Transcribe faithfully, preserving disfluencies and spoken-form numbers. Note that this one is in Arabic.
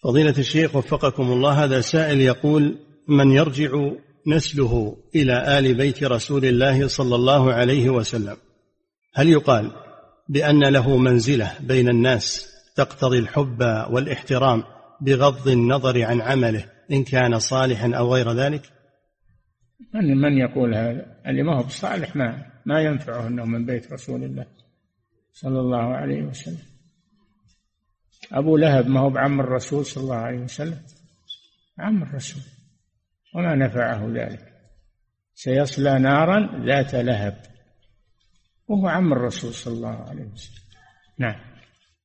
فضيلة الشيخ وفقكم الله، هذا سائل يقول: من يرجع نسله إلى آل بيت رسول الله صلى الله عليه وسلم، هل يقال بأن له منزلة بين الناس تقتضي الحب والاحترام بغض النظر عن عمله إن كان صالحا أو غير ذلك؟ من من يقول هذا؟ اللي ما هو بصالح ما ما ينفعه أنه من بيت رسول الله صلى الله عليه وسلم. أبو لهب ما هو بعم الرسول صلى الله عليه وسلم؟ عم الرسول، وما نفعه ذلك، سيصلى نارا ذات لهب، وهو عم الرسول صلى الله عليه وسلم. نعم.